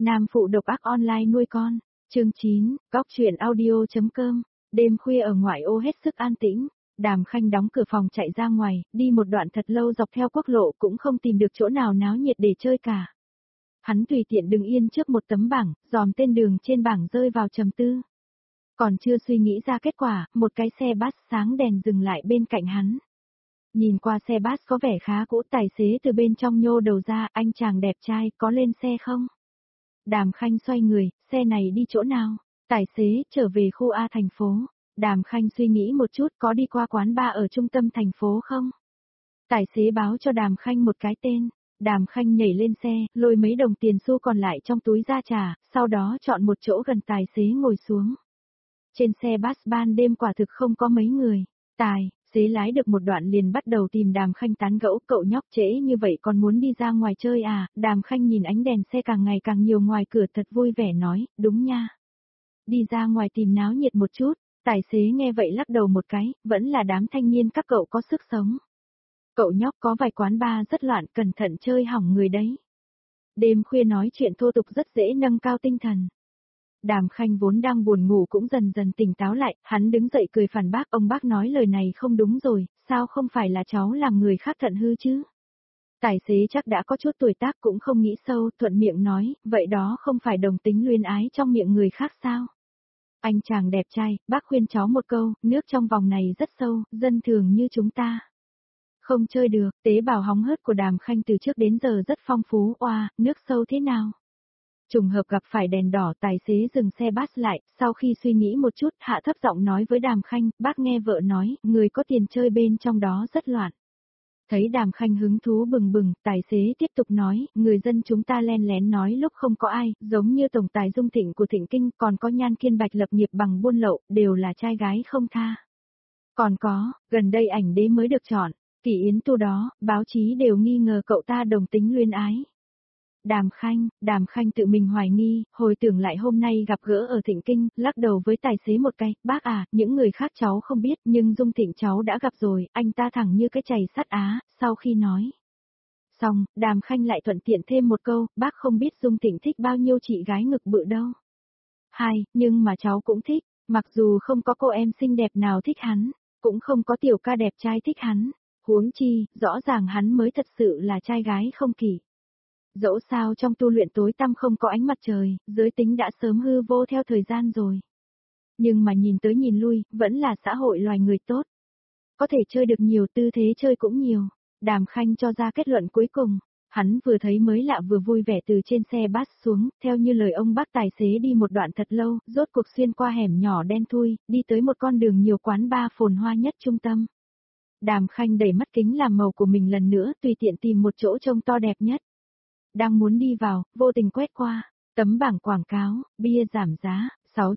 Nam phụ độc ác online nuôi con. Chương 9, Cóc truyện audio.com. Đêm khuya ở ngoại ô hết sức an tĩnh, Đàm Khanh đóng cửa phòng chạy ra ngoài, đi một đoạn thật lâu dọc theo quốc lộ cũng không tìm được chỗ nào náo nhiệt để chơi cả. Hắn tùy tiện đứng yên trước một tấm bảng, dòm tên đường trên bảng rơi vào trầm tư. Còn chưa suy nghĩ ra kết quả, một cái xe bus sáng đèn dừng lại bên cạnh hắn. Nhìn qua xe bus có vẻ khá cũ, tài xế từ bên trong nhô đầu ra, anh chàng đẹp trai, có lên xe không? Đàm Khanh xoay người, xe này đi chỗ nào? Tài xế, trở về khu A thành phố. Đàm Khanh suy nghĩ một chút, có đi qua quán bar ở trung tâm thành phố không? Tài xế báo cho Đàm Khanh một cái tên. Đàm Khanh nhảy lên xe, lôi mấy đồng tiền xu còn lại trong túi ra trả, sau đó chọn một chỗ gần tài xế ngồi xuống. Trên xe bus ban đêm quả thực không có mấy người. Tài xế lái được một đoạn liền bắt đầu tìm Đàm Khanh tán gẫu, cậu nhóc trễ như vậy còn muốn đi ra ngoài chơi à? Đàm Khanh nhìn ánh đèn xe càng ngày càng nhiều ngoài cửa thật vui vẻ nói, đúng nha. Đi ra ngoài tìm náo nhiệt một chút. Tài xế nghe vậy lắc đầu một cái, vẫn là đám thanh niên các cậu có sức sống. Cậu nhóc có vài quán bar rất loạn, cẩn thận chơi hỏng người đấy. Đêm khuya nói chuyện thô tục rất dễ nâng cao tinh thần. Đàm Khanh vốn đang buồn ngủ cũng dần dần tỉnh táo lại, hắn đứng dậy cười phản bác, ông bác nói lời này không đúng rồi, sao không phải là cháu làm người khác thận hư chứ? Tài xế chắc đã có chút tuổi tác cũng không nghĩ sâu, thuận miệng nói, vậy đó không phải đồng tính luyến ái trong miệng người khác sao? Anh chàng đẹp trai, bác khuyên cháu một câu, nước trong vòng này rất sâu, dân thường như chúng ta không chơi được. Tế bào hóng hớt của Đàm Khanh từ trước đến giờ rất phong phú, oa, nước sâu thế nào? Trùng hợp gặp phải đèn đỏ, tài xế dừng xe bus lại, sau khi suy nghĩ một chút, hạ thấp giọng nói với Đàm Khanh, bác nghe vợ nói, người có tiền chơi bên trong đó rất loạn. Thấy Đàm Khanh hứng thú bừng bừng, tài xế tiếp tục nói, người dân chúng ta len lén nói lúc không có ai, giống như tổng tài Dung Thịnh của Thịnh Kinh, còn có Nhan Kiên Bạch lập nghiệp bằng buôn lậu, đều là trai gái không tha. Còn có, gần đây ảnh đế mới được chọn, Kỷ Yến Tu đó, báo chí đều nghi ngờ cậu ta đồng tính luyến ái. Đàm Khanh tự mình hoài nghi, hồi tưởng lại hôm nay gặp gỡ ở Thịnh Kinh, lắc đầu với tài xế một cái, bác à, những người khác cháu không biết, nhưng Dung Thịnh cháu đã gặp rồi, anh ta thẳng như cái chày sắt á, sau khi nói. Xong, Đàm Khanh lại thuận tiện thêm một câu, bác không biết Dung Thịnh thích bao nhiêu chị gái ngực bự đâu. Nhưng mà cháu cũng thích, mặc dù không có cô em xinh đẹp nào thích hắn, cũng không có tiểu ca đẹp trai thích hắn, huống chi, rõ ràng hắn mới thật sự là trai gái không kỳ. Dẫu sao trong tu luyện tối tăm không có ánh mặt trời, giới tính đã sớm hư vô theo thời gian rồi. Nhưng mà nhìn tới nhìn lui, vẫn là xã hội loài người tốt. Có thể chơi được nhiều, tư thế chơi cũng nhiều. Đàm Khanh cho ra kết luận cuối cùng. Hắn vừa thấy mới lạ vừa vui vẻ từ trên xe bus xuống, theo như lời ông bác tài xế đi một đoạn thật lâu, rốt cuộc xuyên qua hẻm nhỏ đen thui, đi tới một con đường nhiều quán bar phồn hoa nhất trung tâm. Đàm Khanh đẩy mắt kính làm màu của mình lần nữa, tùy tiện tìm một chỗ trông to đẹp nhất. Đang muốn đi vào, vô tình quét qua, tấm bảng quảng cáo, bia giảm giá,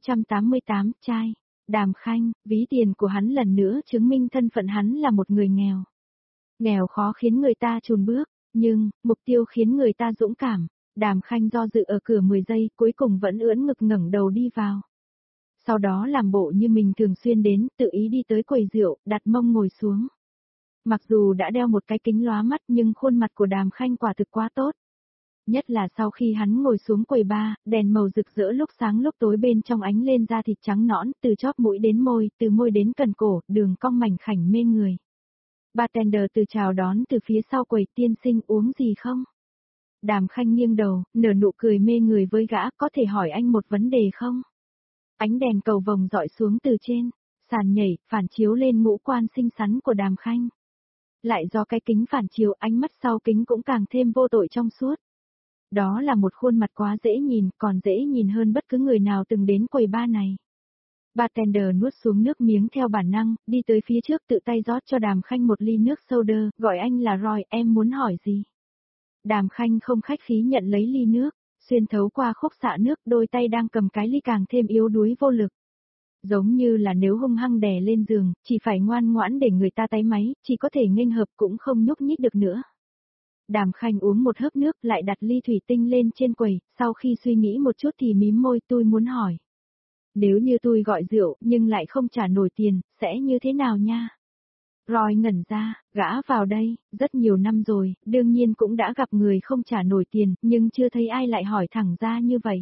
688 chai. Đàm Khanh, ví tiền của hắn lần nữa chứng minh thân phận hắn là một người nghèo. Nghèo khó khiến người ta chùn bước, nhưng, mục tiêu khiến người ta dũng cảm. Đàm Khanh do dự ở cửa 10 giây, cuối cùng vẫn ưỡn ngực ngẩng đầu đi vào. Sau đó làm bộ như mình thường xuyên đến, tự ý đi tới quầy rượu, đặt mông ngồi xuống. Mặc dù đã đeo một cái kính lóa mắt nhưng khuôn mặt của Đàm Khanh quả thực quá tốt. Nhất là sau khi hắn ngồi xuống quầy bar, đèn màu rực rỡ lúc sáng lúc tối bên trong ánh lên da thịt trắng nõn, từ chóp mũi đến môi, từ môi đến cần cổ, đường cong mảnh khảnh mê người. Bartender từ chào đón từ phía sau quầy, tiên sinh uống gì không? Đàm Khanh nghiêng đầu, nở nụ cười mê người với gã, có thể hỏi anh một vấn đề không? Ánh đèn cầu vồng dọi xuống từ trên, sàn nhảy, phản chiếu lên ngũ quan xinh xắn của Đàm Khanh. Lại do cái kính phản chiếu, ánh mắt sau kính cũng càng thêm vô tội trong suốt. Đó là một khuôn mặt quá dễ nhìn, còn dễ nhìn hơn bất cứ người nào từng đến quầy bar này. Bartender nuốt xuống nước miếng theo bản năng, đi tới phía trước tự tay rót cho Đàm Khanh một ly nước soda, gọi anh là Roy, em muốn hỏi gì? Đàm Khanh không khách khí nhận lấy ly nước, xuyên thấu qua khúc xạ nước, đôi tay đang cầm cái ly càng thêm yếu đuối vô lực. Giống như là nếu hung hăng đè lên giường, chỉ phải ngoan ngoãn để người ta táy máy, chỉ có thể nghênh hợp cũng không nhúc nhích được nữa. Đàm Khanh uống một hớp nước lại đặt ly thủy tinh lên trên quầy, sau khi suy nghĩ một chút thì mím môi, tôi muốn hỏi. Nếu như tôi gọi rượu nhưng lại không trả nổi tiền, sẽ như thế nào nha? Roy ngẩn ra, gã vào đây, rất nhiều năm rồi, đương nhiên cũng đã gặp người không trả nổi tiền, nhưng chưa thấy ai lại hỏi thẳng ra như vậy.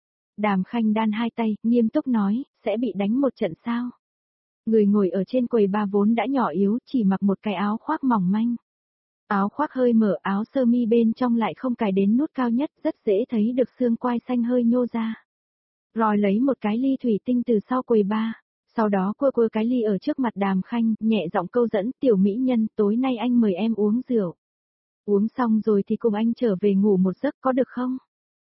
Đàm Khanh đan hai tay, nghiêm túc nói, sẽ bị đánh một trận sao? Người ngồi ở trên quầy ba vốn đã nhỏ yếu, chỉ mặc một cái áo khoác mỏng manh. Áo khoác hơi mở, áo sơ mi bên trong lại không cài đến nút cao nhất, rất dễ thấy được xương quai xanh hơi nhô ra. Rồi lấy một cái ly thủy tinh từ sau quầy ba, sau đó quơ cái ly ở trước mặt Đàm Khanh, nhẹ giọng câu dẫn, tiểu mỹ nhân, tối nay anh mời em uống rượu. Uống xong rồi thì cùng anh trở về ngủ một giấc có được không?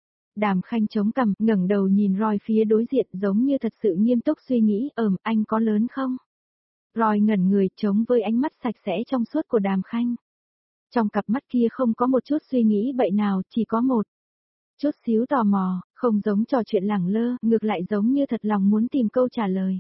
Đàm Khanh chống cằm, ngẩng đầu nhìn Roy phía đối diện giống như thật sự nghiêm túc suy nghĩ, anh có lớn không? Roy ngẩn người chống với ánh mắt sạch sẽ trong suốt của Đàm Khanh. Trong cặp mắt kia không có một chút suy nghĩ bậy nào, chỉ có một chút xíu tò mò, không giống trò chuyện lẳng lơ, ngược lại giống như thật lòng muốn tìm câu trả lời.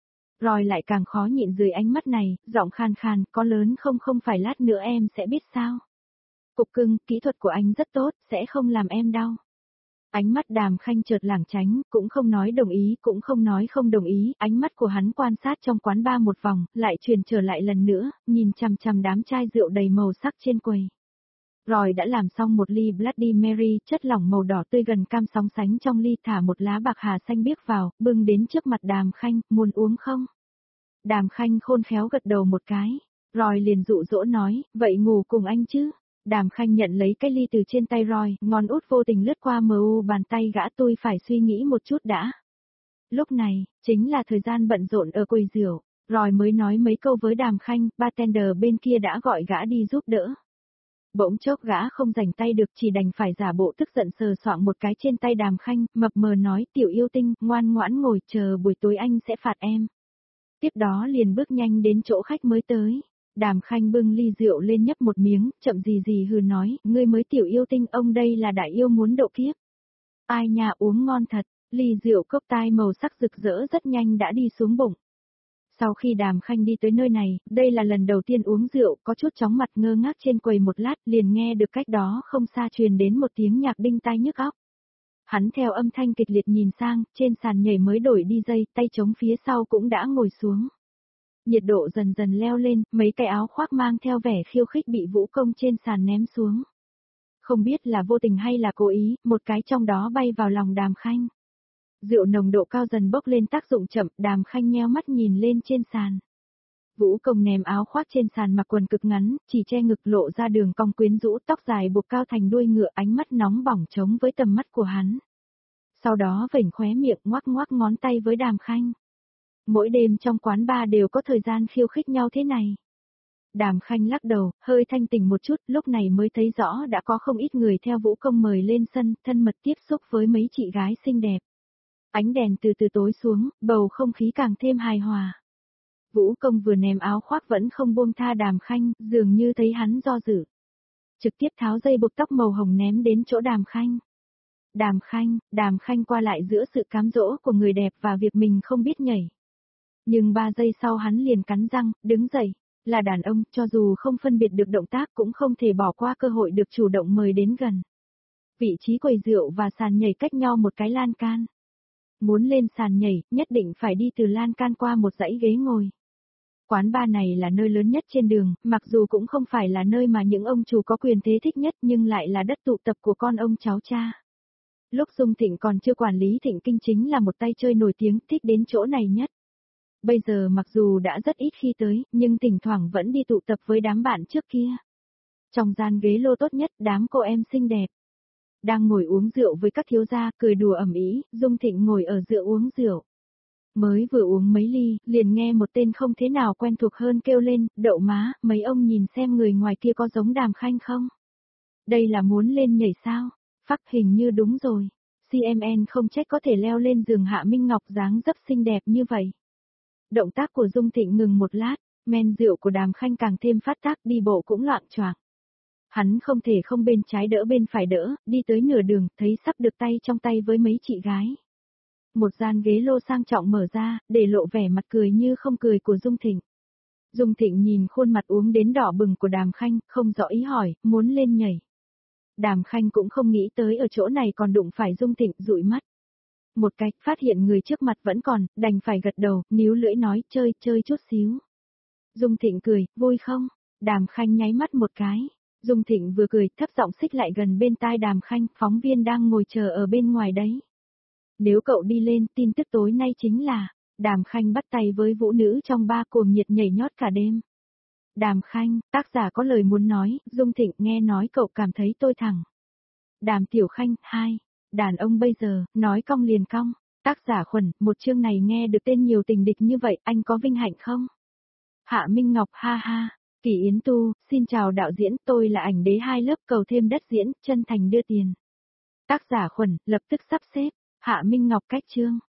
Roy lại càng khó nhịn dưới ánh mắt này, giọng khan khan, có lớn không, không phải lát nữa em sẽ biết sao. Cục cưng, kỹ thuật của anh rất tốt, sẽ không làm em đau. Ánh mắt Đàm Khanh chợt lảng tránh, cũng không nói đồng ý, cũng không nói không đồng ý, ánh mắt của hắn quan sát trong quán bar một vòng, lại truyền trở lại lần nữa, nhìn chằm chằm đám chai rượu đầy màu sắc trên quầy. Roy đã làm xong một ly Bloody Mary, chất lỏng màu đỏ tươi gần cam sóng sánh trong ly, thả một lá bạc hà xanh biếc vào, bưng đến trước mặt Đàm Khanh, muốn uống không? Đàm Khanh khôn khéo gật đầu một cái, Roy liền dụ dỗ nói, vậy ngủ cùng anh chứ? Đàm Khanh nhận lấy cái ly từ trên tay Roy, ngón út vô tình lướt qua bàn tay gã, tôi phải suy nghĩ một chút đã. Lúc này, chính là thời gian bận rộn ở quầy rượu, Roy mới nói mấy câu với Đàm Khanh, bartender bên kia đã gọi gã đi giúp đỡ. Bỗng chốc gã không rảnh tay được, chỉ đành phải giả bộ tức giận sờ soạng một cái trên tay Đàm Khanh, mập mờ nói, tiểu yêu tinh, ngoan ngoãn ngồi chờ buổi tối anh sẽ phạt em. Tiếp đó liền bước nhanh đến chỗ khách mới tới. Đàm Khanh bưng ly rượu lên nhấp một miếng, chậm gì hừ nói, ngươi mới tiểu yêu tinh, ông đây là đại yêu muốn độ kiếp. Ai nhà uống ngon thật, ly rượu cốc tai màu sắc rực rỡ rất nhanh đã đi xuống bụng. Sau khi Đàm Khanh đi tới nơi này, đây là lần đầu tiên uống rượu, có chút chóng mặt ngơ ngác trên quầy một lát, liền nghe được cách đó không xa truyền đến một tiếng nhạc đinh tai nhức óc. Hắn theo âm thanh kịch liệt nhìn sang, trên sàn nhảy mới đổi đi dây, tay chống phía sau cũng đã ngồi xuống. Nhiệt độ dần dần leo lên, mấy cái áo khoác mang theo vẻ khiêu khích bị vũ công trên sàn ném xuống. Không biết là vô tình hay là cố ý, một cái trong đó bay vào lòng Đàm Khanh. Rượu nồng độ cao dần bốc lên tác dụng chậm, Đàm Khanh nheo mắt nhìn lên trên sàn. Vũ công ném áo khoác trên sàn mặc quần cực ngắn, chỉ che ngực lộ ra đường cong quyến rũ, tóc dài buộc cao thành đuôi ngựa, ánh mắt nóng bỏng chống với tầm mắt của hắn. Sau đó vểnh khóe miệng ngoắc ngoắc ngón tay với Đàm Khanh. Mỗi đêm trong quán bar đều có thời gian khiêu khích nhau thế này. Đàm Khanh lắc đầu, hơi thanh tỉnh một chút, lúc này mới thấy rõ đã có không ít người theo vũ công mời lên sân, thân mật tiếp xúc với mấy chị gái xinh đẹp. Ánh đèn từ từ tối xuống, bầu không khí càng thêm hài hòa. Vũ công vừa ném áo khoác vẫn không buông tha Đàm Khanh, dường như thấy hắn do dự. Trực tiếp tháo dây buộc tóc màu hồng ném đến chỗ Đàm Khanh. Đàm Khanh qua lại giữa sự cám dỗ của người đẹp và việc mình không biết nhảy. Nhưng 3 giây sau hắn liền cắn răng, đứng dậy. Là đàn ông, cho dù không phân biệt được động tác cũng không thể bỏ qua cơ hội được chủ động mời đến gần. Vị trí quầy rượu và sàn nhảy cách nhau một cái lan can. Muốn lên sàn nhảy, nhất định phải đi từ lan can qua một dãy ghế ngồi. Quán bar này là nơi lớn nhất trên đường, mặc dù cũng không phải là nơi mà những ông chủ có quyền thế thích nhất nhưng lại là đất tụ tập của con ông cháu cha. Lúc Dung Thịnh còn chưa quản lý Thịnh Kinh chính là một tay chơi nổi tiếng, thích đến chỗ này nhất. Bây giờ mặc dù đã rất ít khi tới, nhưng thỉnh thoảng vẫn đi tụ tập với đám bạn trước kia. Trong gian ghế lô tốt nhất, đám cô em xinh đẹp. Đang ngồi uống rượu với các thiếu gia, cười đùa ầm ĩ, Dung Thịnh ngồi ở giữa uống rượu. Mới vừa uống mấy ly, liền nghe một tên không thế nào quen thuộc hơn kêu lên, đậu má, mấy ông nhìn xem người ngoài kia có giống Đàm Khanh không? Đây là muốn lên nhảy sao? Phắc hình như đúng rồi. CMN không trách có thể leo lên giường Hạ Minh Ngọc dáng dấp xinh đẹp như vậy. Động tác của Dung Thịnh ngừng một lát, men rượu của Đàm Khanh càng thêm phát tác, đi bộ cũng loạng choạng. Hắn không thể không bên trái đỡ bên phải đỡ, đi tới nửa đường, thấy sắp được tay trong tay với mấy chị gái. Một gian ghế lô sang trọng mở ra, để lộ vẻ mặt cười như không cười của Dung Thịnh. Dung Thịnh nhìn khuôn mặt uống đến đỏ bừng của Đàm Khanh, không rõ ý hỏi, muốn lên nhảy. Đàm Khanh cũng không nghĩ tới ở chỗ này còn đụng phải Dung Thịnh, dụi mắt. Một cách, phát hiện người trước mặt vẫn còn, đành phải gật đầu, níu lưỡi nói, chơi chút xíu. Dung Thịnh cười, vui không? Đàm Khanh nháy mắt một cái. Dung Thịnh vừa cười, thấp giọng xích lại gần bên tai Đàm Khanh, phóng viên đang ngồi chờ ở bên ngoài đấy. Nếu cậu đi lên, tin tức tối nay chính là, Đàm Khanh bắt tay với vũ nữ trong ba cuồng nhiệt nhảy nhót cả đêm. Đàm Khanh, tác giả có lời muốn nói, Dung Thịnh nghe nói cậu cảm thấy tôi thẳng. Đàm Tiểu Khanh, 2. Đàn ông bây giờ, nói cong liền cong. Tác giả Khuẩn, một chương này nghe được tên nhiều tình địch như vậy, anh có vinh hạnh không? Hạ Minh Ngọc, ha ha. Kỳ Yến Tu, xin chào đạo diễn, tôi là ảnh đế 2 lớp cầu thêm đất diễn, chân thành đưa tiền. Tác giả Khuẩn, lập tức sắp xếp. Hạ Minh Ngọc cách chương.